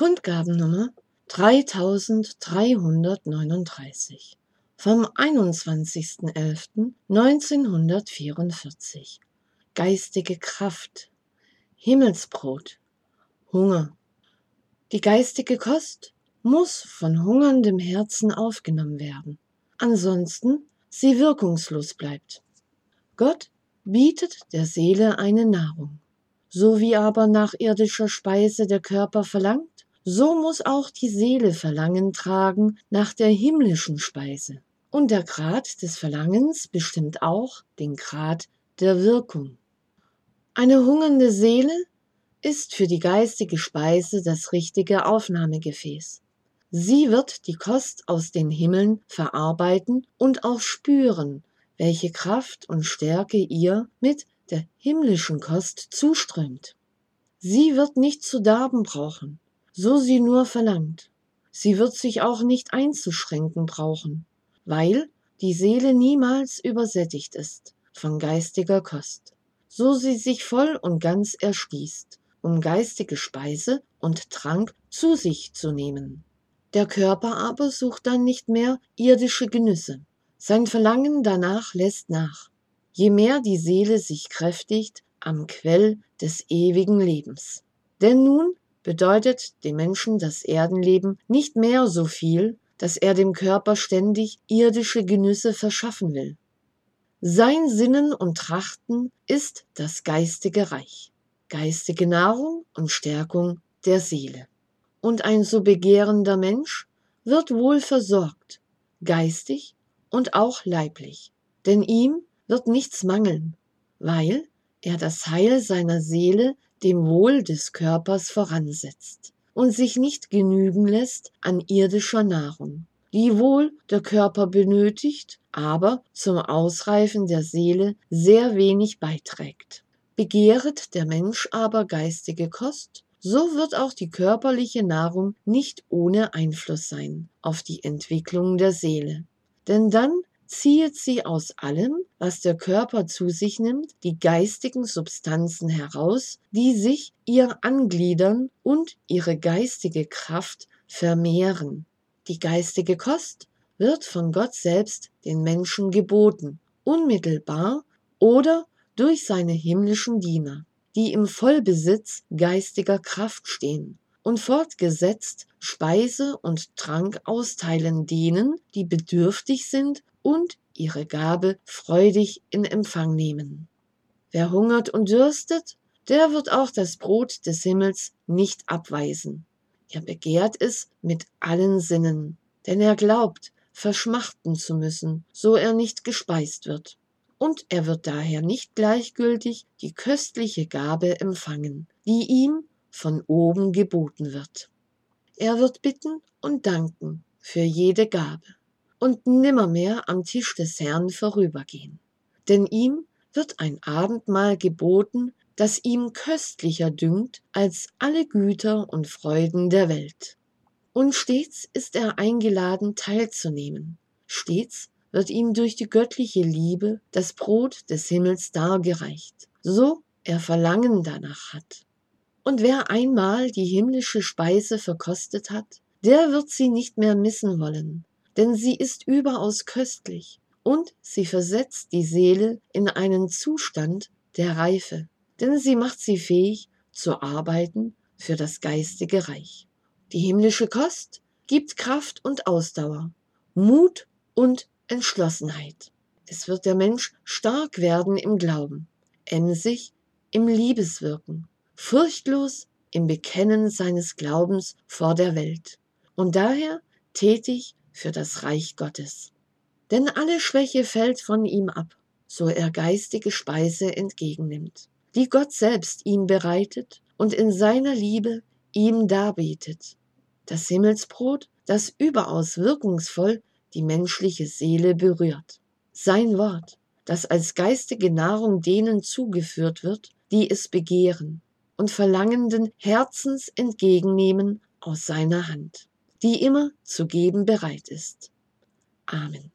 Kundgabennummer 3339 vom 21.11.1944. Geistige Kraft, Himmelsbrot, Hunger. Die geistige Kost muss von hungerndem Herzen aufgenommen werden, ansonsten sie wirkungslos bleibt. Gott bietet der Seele eine Nahrung. So wie aber nach irdischer Speise der Körper verlangt, so muss auch die Seele Verlangen tragen nach der himmlischen Speise. Und der Grad des Verlangens bestimmt auch den Grad der Wirkung. Eine hungernde Seele ist für die geistige Speise das richtige Aufnahmegefäß. Sie wird die Kost aus den Himmeln verarbeiten und auch spüren, welche Kraft und Stärke ihr mit der himmlischen Kost zuströmt. Sie wird nicht zu darben brauchen, so sie nur verlangt. Sie wird sich auch nicht einzuschränken brauchen, weil die Seele niemals übersättigt ist von geistiger Kost, so sie sich voll und ganz erschließt, um geistige Speise und Trank zu sich zu nehmen. Der Körper aber sucht dann nicht mehr irdische Genüsse. Sein Verlangen danach lässt nach, je mehr die Seele sich kräftigt am Quell des ewigen Lebens. Denn nun bedeutet dem Menschen das Erdenleben nicht mehr so viel, dass er dem Körper ständig irdische Genüsse verschaffen will. Sein Sinnen und Trachten ist das geistige Reich, geistige Nahrung und Stärkung der Seele. Und ein so begehrender Mensch wird wohl versorgt, geistig und auch leiblich, denn ihm wird nichts mangeln, weil er das Heil seiner Seele dem Wohl des Körpers voransetzt und sich nicht genügen lässt an irdischer Nahrung, die wohl der Körper benötigt, aber zum Ausreifen der Seele sehr wenig beiträgt. Begehret der Mensch aber geistige Kost, so wird auch die körperliche Nahrung nicht ohne Einfluss sein auf die Entwicklung der Seele. Denn dann ziehet sie aus allem, was der Körper zu sich nimmt, die geistigen Substanzen heraus, die sich ihr angliedern und ihre geistige Kraft vermehren. Die geistige Kost wird von Gott selbst den Menschen geboten, unmittelbar oder durch seine himmlischen Diener, die im Vollbesitz geistiger Kraft stehen und fortgesetzt Speise und Trank austeilen denen, die bedürftig sind und ihre Gabe freudig in Empfang nehmen. Wer hungert und dürstet, der wird auch das Brot des Himmels nicht abweisen. Er begehrt es mit allen Sinnen, denn er glaubt, verschmachten zu müssen, so er nicht gespeist wird. Und er wird daher nicht gleichgültig die köstliche Gabe empfangen, die ihm von oben geboten wird. Er wird bitten und danken für jede Gabe und nimmermehr am Tisch des Herrn vorübergehen. Denn ihm wird ein Abendmahl geboten, das ihm köstlicher dünkt als alle Güter und Freuden der Welt. Und stets ist er eingeladen, teilzunehmen. Stets wird ihm durch die göttliche Liebe das Brot des Himmels dargereicht, so er Verlangen danach hat. Und wer einmal die himmlische Speise verkostet hat, der wird sie nicht mehr missen wollen, denn sie ist überaus köstlich und sie versetzt die Seele in einen Zustand der Reife, denn sie macht sie fähig zu arbeiten für das geistige Reich. Die himmlische Kost gibt Kraft und Ausdauer, Mut und Entschlossenheit. Es wird der Mensch stark werden im Glauben, emsig im Liebeswirken, furchtlos im Bekennen seines Glaubens vor der Welt und daher tätig für das Reich Gottes. Denn alle Schwäche fällt von ihm ab, so er geistige Speise entgegennimmt, die Gott selbst ihm bereitet und in seiner Liebe ihm darbietet. Das Himmelsbrot, das überaus wirkungsvoll die menschliche Seele berührt. Sein Wort, das als geistige Nahrung denen zugeführt wird, die es begehren und verlangenden Herzens entgegennehmen aus seiner Hand, die immer zu geben bereit ist. Amen.